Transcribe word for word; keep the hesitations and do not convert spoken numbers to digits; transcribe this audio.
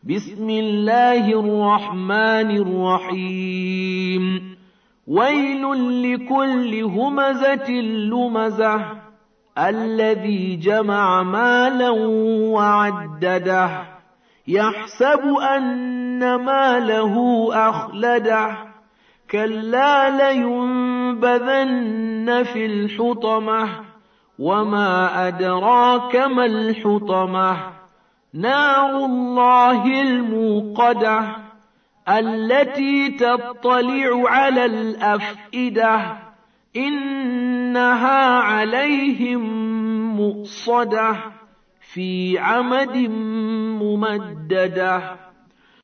بسم الله الرحمن الرحيم ويل لكل همزة لمزة الذي جمع مالا وعدده يحسب أن ماله أخلده كلا لينبذن في الحطمة وما أدراك ما الحطمة نار الله الموقدة التي تطلع على الأفئدة إنها عليهم مؤصدة في عمد ممددة.